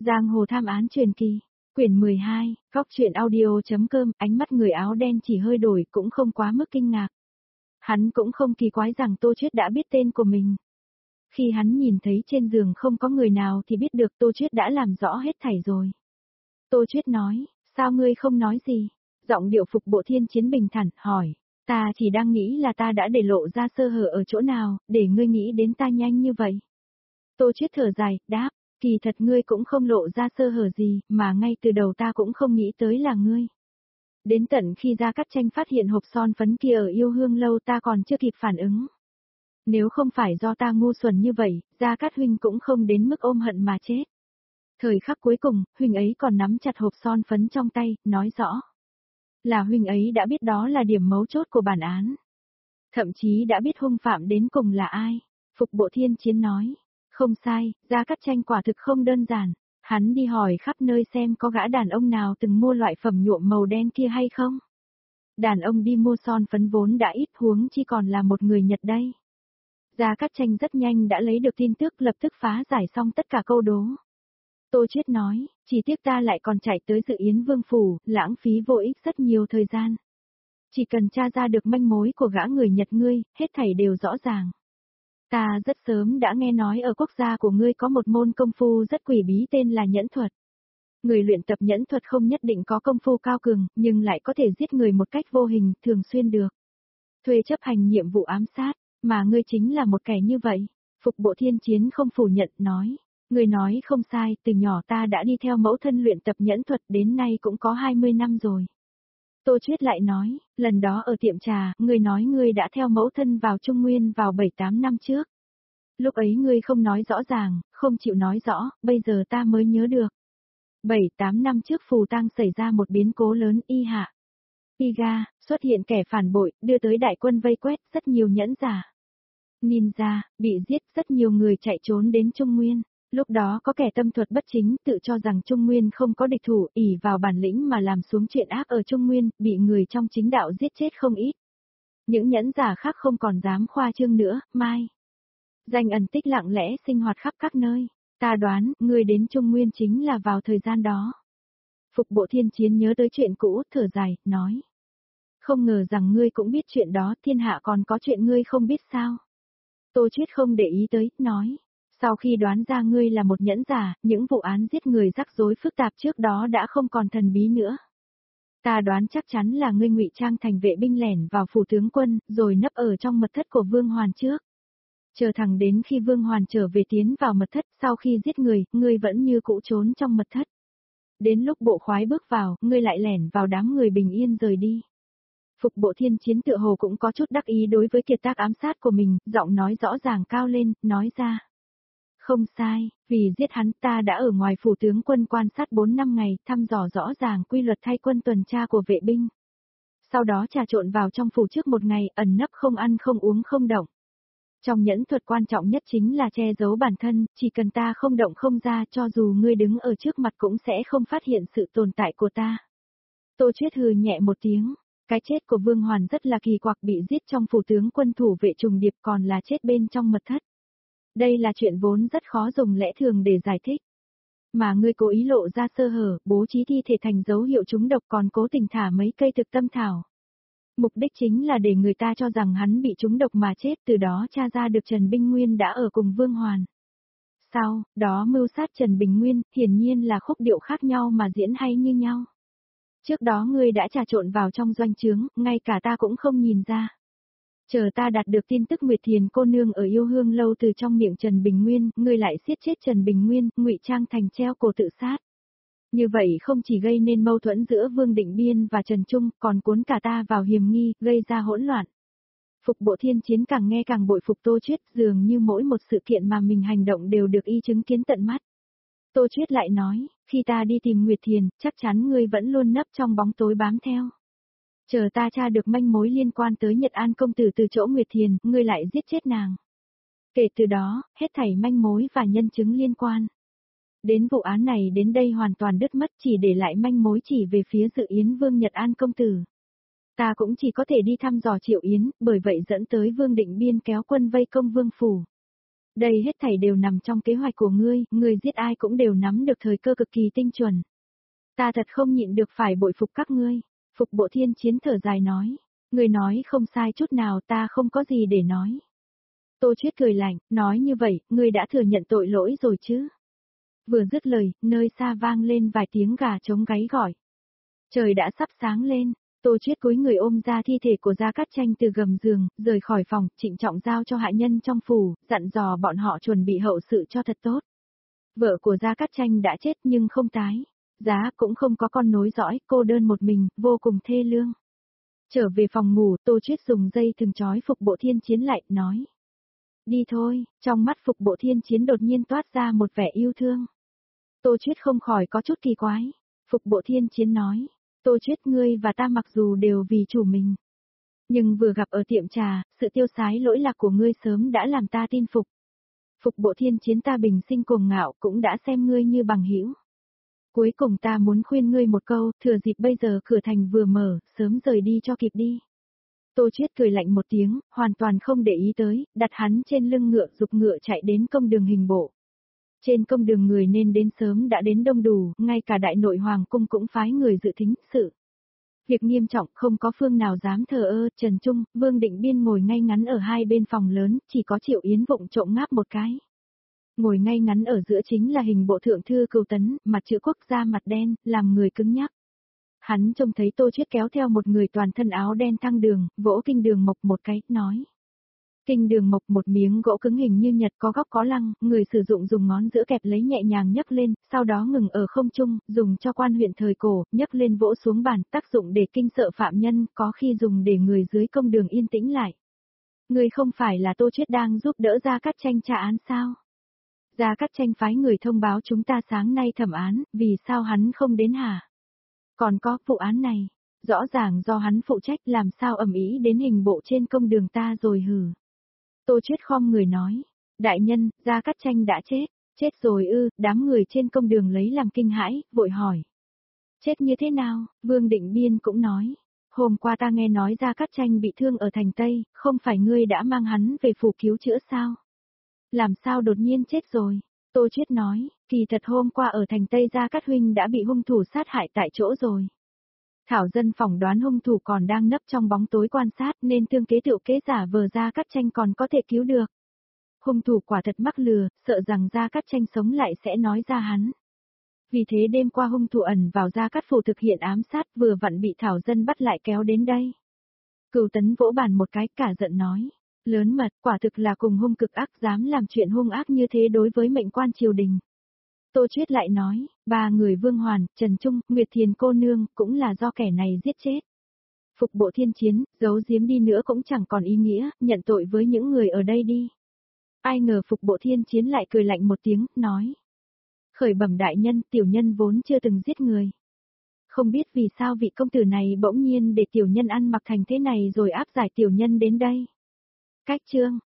Giang hồ tham án truyền kỳ, quyển 12, góc truyện audio.com, ánh mắt người áo đen chỉ hơi đổi cũng không quá mức kinh ngạc. Hắn cũng không kỳ quái rằng Tô Chuyết đã biết tên của mình. Khi hắn nhìn thấy trên giường không có người nào thì biết được Tô Chuyết đã làm rõ hết thảy rồi. Tô Chuyết nói, sao ngươi không nói gì? Giọng điệu Phục Bộ Thiên Chiến bình thản, hỏi, ta chỉ đang nghĩ là ta đã để lộ ra sơ hở ở chỗ nào, để ngươi nghĩ đến ta nhanh như vậy. Tô Chuyết thở dài, đáp, kỳ thật ngươi cũng không lộ ra sơ hở gì, mà ngay từ đầu ta cũng không nghĩ tới là ngươi. Đến tận khi Gia Cát Tranh phát hiện hộp son phấn kia ở Yêu Hương lâu ta còn chưa kịp phản ứng. Nếu không phải do ta ngu xuẩn như vậy, Gia Cát huynh cũng không đến mức ôm hận mà chết. Thời khắc cuối cùng, huynh ấy còn nắm chặt hộp son phấn trong tay, nói rõ. Là huynh ấy đã biết đó là điểm mấu chốt của bản án. Thậm chí đã biết hung phạm đến cùng là ai. Phục Bộ Thiên Chiến nói. Không sai, Gia Cát Tranh quả thực không đơn giản. Hắn đi hỏi khắp nơi xem có gã đàn ông nào từng mua loại phẩm nhuộm màu đen kia hay không. Đàn ông đi mua son phấn vốn đã ít, huống chi còn là một người Nhật đây. Gia Cát Tranh rất nhanh đã lấy được tin tức, lập tức phá giải xong tất cả câu đố. Tô Chuyết nói, chỉ tiếc ta lại còn chạy tới Dự Yến Vương phủ, lãng phí vô ích rất nhiều thời gian. Chỉ cần tra ra được manh mối của gã người Nhật ngươi, hết thảy đều rõ ràng. Ta rất sớm đã nghe nói ở quốc gia của ngươi có một môn công phu rất quỷ bí tên là nhẫn thuật. Người luyện tập nhẫn thuật không nhất định có công phu cao cường, nhưng lại có thể giết người một cách vô hình, thường xuyên được. Thuê chấp hành nhiệm vụ ám sát, mà ngươi chính là một kẻ như vậy. Phục Bộ Thiên Chiến không phủ nhận, nói. Ngươi nói không sai, từ nhỏ ta đã đi theo mẫu thân luyện tập nhẫn thuật, đến nay cũng có 20 năm rồi. Tô Chuyết lại nói, lần đó ở tiệm trà, ngươi nói ngươi đã theo mẫu thân vào Trung Nguyên vào 7-8 năm trước. Lúc ấy ngươi không nói rõ ràng, không chịu nói rõ, bây giờ ta mới nhớ được. 7-8 năm trước Phù Tang xảy ra một biến cố lớn, Y Hạ, Iga, xuất hiện kẻ phản bội, đưa tới đại quân vây quét, rất nhiều nhẫn giả. Ninja, bị giết, rất nhiều người chạy trốn đến Trung Nguyên. Lúc đó có kẻ tâm thuật bất chính, tự cho rằng Trung Nguyên không có địch thủ, ỷ vào bản lĩnh mà làm xuống chuyện ác ở Trung Nguyên, bị người trong chính đạo giết chết không ít. Những nhẫn giả khác không còn dám khoa trương nữa, mai. Danh ẩn tích lặng lẽ sinh hoạt khắp các nơi. Ta đoán, ngươi đến Trung Nguyên chính là vào thời gian đó. Phục Bộ Thiên Chiến nhớ tới chuyện cũ, thở dài, nói. Không ngờ rằng ngươi cũng biết chuyện đó, thiên hạ còn có chuyện ngươi không biết sao. Tô Chuyết không để ý tới, nói. Sau khi đoán ra ngươi là một nhẫn giả, những vụ án giết người rắc rối phức tạp trước đó đã không còn thần bí nữa. Ta đoán chắc chắn là ngươi ngụy trang thành vệ binh lẻn vào phủ tướng quân, rồi nấp ở trong mật thất của Vương Hoàn trước. Chờ thẳng đến khi Vương Hoàn trở về tiến vào mật thất, sau khi giết người, ngươi vẫn như cũ trốn trong mật thất. Đến lúc bộ khoái bước vào, ngươi lại lẻn vào đám người bình yên rời đi. Phục Bộ Thiên Chiến tựa hồ cũng có chút đắc ý đối với kiệt tác ám sát của mình, giọng nói rõ ràng cao lên, nói ra. Không sai, vì giết hắn ta đã ở ngoài phủ tướng quân quan sát 4 năm ngày, thăm dò rõ ràng quy luật thay quân tuần tra của vệ binh. Sau đó trà trộn vào trong phủ trước một ngày, ẩn nấp không ăn không uống không động. Trong nhẫn thuật quan trọng nhất chính là che giấu bản thân, chỉ cần ta không động không ra, cho dù ngươi đứng ở trước mặt cũng sẽ không phát hiện sự tồn tại của ta. Tô Chuyết hừ nhẹ một tiếng, cái chết của Vương Hoàn rất là kỳ quặc, bị giết trong phủ tướng quân thủ vệ trùng điệp, còn là chết bên trong mật thất. Đây là chuyện vốn rất khó dùng lẽ thường để giải thích. Mà ngươi cố ý lộ ra sơ hở, bố trí thi thể thành dấu hiệu trúng độc, còn cố tình thả mấy cây thực tâm thảo. Mục đích chính là để người ta cho rằng hắn bị trúng độc mà chết, từ đó tra ra được Trần Binh Nguyên đã ở cùng Vương Hoàn. Sau đó mưu sát Trần Bình Nguyên, hiển nhiên là khúc điệu khác nhau mà diễn hay như nhau. Trước đó ngươi đã trà trộn vào trong doanh trướng, ngay cả ta cũng không nhìn ra. Chờ ta đạt được tin tức Nguyệt Thiền cô nương ở Yêu Hương lâu từ trong miệng Trần Bình Nguyên, ngươi lại giết chết Trần Bình Nguyên, ngụy trang thành treo cổ tự sát. Như vậy không chỉ gây nên mâu thuẫn giữa Vương Định Biên và Trần Trung, còn cuốn cả ta vào hiểm nghi, gây ra hỗn loạn. Phục Bộ Thiên Chiến càng nghe càng bội phục Tô Chuyết, dường như mỗi một sự kiện mà mình hành động đều được y chứng kiến tận mắt. Tô Chuyết lại nói, khi ta đi tìm Nguyệt Thiền, chắc chắn ngươi vẫn luôn nấp trong bóng tối bám theo. Chờ ta tra được manh mối liên quan tới Nhật An công tử từ chỗ Nguyệt Thiền, ngươi lại giết chết nàng. Kể từ đó, hết thảy manh mối và nhân chứng liên quan đến vụ án này đến đây hoàn toàn đứt mất, chỉ để lại manh mối chỉ về phía Dự Yến Vương Nhật An công tử. Ta cũng chỉ có thể đi thăm dò Triệu Yến, bởi vậy dẫn tới Vương Định Biên kéo quân vây công Vương phủ. Đây hết thảy đều nằm trong kế hoạch của ngươi giết ai cũng đều nắm được thời cơ cực kỳ tinh chuẩn. Ta thật không nhịn được phải bội phục các ngươi. Phục Bộ Thiên Chiến thở dài nói. Ngươi nói không sai chút nào, ta không có gì để nói. Tô Chuyết cười lạnh, nói như vậy, ngươi đã thừa nhận tội lỗi rồi chứ? Vừa dứt lời, nơi xa vang lên vài tiếng gà trống gáy gọi. Trời đã sắp sáng lên, Tô Chuyết cúi người ôm ra thi thể của Gia Cát Tranh từ gầm giường, rời khỏi phòng, trịnh trọng giao cho hạ nhân trong phủ, dặn dò bọn họ chuẩn bị hậu sự cho thật tốt. Vợ của Gia Cát Tranh đã chết nhưng không tái, Giá cũng không có con nối dõi, cô đơn một mình, vô cùng thê lương. Trở về phòng ngủ, Tô Chuyết dùng dây thừng trói Phục Bộ Thiên Chiến lại, nói. Đi thôi, trong mắt Phục Bộ Thiên Chiến đột nhiên toát ra một vẻ yêu thương. Tô Chuyết không khỏi có chút kỳ quái. Phục Bộ Thiên Chiến nói. Tô Chuyết, ngươi và ta mặc dù đều vì chủ mình. Nhưng vừa gặp ở tiệm trà, sự tiêu sái lỗi lạc của ngươi sớm đã làm ta tin phục. Phục Bộ Thiên Chiến, ta bình sinh cuồng ngạo cũng đã xem ngươi như bằng hữu. Cuối cùng ta muốn khuyên ngươi một câu, thừa dịp bây giờ cửa thành vừa mở, sớm rời đi cho kịp đi. Tô Chuyết cười lạnh một tiếng, hoàn toàn không để ý tới, đặt hắn trên lưng ngựa dục ngựa chạy đến công đường hình bộ. Trên công đường người nên đến sớm đã đến đông đủ, ngay cả đại nội hoàng cung cũng phái người dự thính sự. Việc nghiêm trọng không có phương nào dám thờ ơ, Trần Trung, Vương Định Biên ngồi ngay ngắn ở hai bên phòng lớn, chỉ có Triệu Yến vụng trộm ngáp một cái. Ngồi ngay ngắn ở giữa chính là hình bộ thượng thư Cửu Tấn, mặt chữ quốc da mặt đen, làm người cứng nhắc. Hắn trông thấy Tô Chuyết kéo theo một người toàn thân áo đen thăng đường, vỗ Kinh Đường Mộc một cái, nói. Kinh Đường Mộc một miếng gỗ cứng hình như nhật có góc có lăng, người sử dụng dùng ngón giữa kẹp lấy nhẹ nhàng nhấc lên, sau đó ngừng ở không trung, dùng cho quan huyện thời cổ, nhấc lên vỗ xuống bàn, tác dụng để kinh sợ phạm nhân, có khi dùng để người dưới công đường yên tĩnh lại. Người không phải là Tô Chuyết đang giúp đỡ Gia Cát Tranh tra án sao? Gia Cát Tranh phái người thông báo chúng ta sáng nay thẩm án, vì sao hắn không đến hả? Còn có vụ án này, rõ ràng do hắn phụ trách, làm sao ầm ĩ đến hình bộ trên công đường ta rồi hử? Tô Chuyết khom người nói, đại nhân, Gia Cát Tranh đã chết rồi ư? Đám người trên công đường lấy làm kinh hãi, vội hỏi. Chết như thế nào? Vương Định Biên cũng nói, hôm qua ta nghe nói Gia Cát Tranh bị thương ở thành Tây, không phải ngươi đã mang hắn về phủ cứu chữa sao? Làm sao đột nhiên chết rồi? Tô Chuyết nói, kỳ thật hôm qua ở thành Tây Gia Cát huynh đã bị hung thủ sát hại tại chỗ rồi. Thảo dân phỏng đoán hung thủ còn đang nấp trong bóng tối quan sát nên thương kế tựu kế giả vờ Gia Cát Tranh còn có thể cứu được. Hung thủ quả thật mắc lừa, sợ rằng Gia Cát Tranh sống lại sẽ nói ra hắn. Vì thế đêm qua hung thủ ẩn vào Gia Cát phủ thực hiện ám sát, vừa vặn bị Thảo dân bắt lại kéo đến đây. Cửu Tấn vỗ bàn một cái, cả giận nói. Lớn mật, quả thực là cùng hung cực ác, dám làm chuyện hung ác như thế đối với mệnh quan triều đình. Tô Chuyết lại nói, ba người Vương Hoàn, Trần Trung, Nguyệt Thiền cô nương, cũng là do kẻ này giết chết. Phục Bộ Thiên Chiến, giấu giếm đi nữa cũng chẳng còn ý nghĩa, nhận tội với những người ở đây đi. Ai ngờ Phục Bộ Thiên Chiến lại cười lạnh một tiếng, nói. Khởi bẩm đại nhân, tiểu nhân vốn chưa từng giết người. Không biết vì sao vị công tử này bỗng nhiên để tiểu nhân ăn mặc thành thế này rồi áp giải tiểu nhân đến đây. Cách chương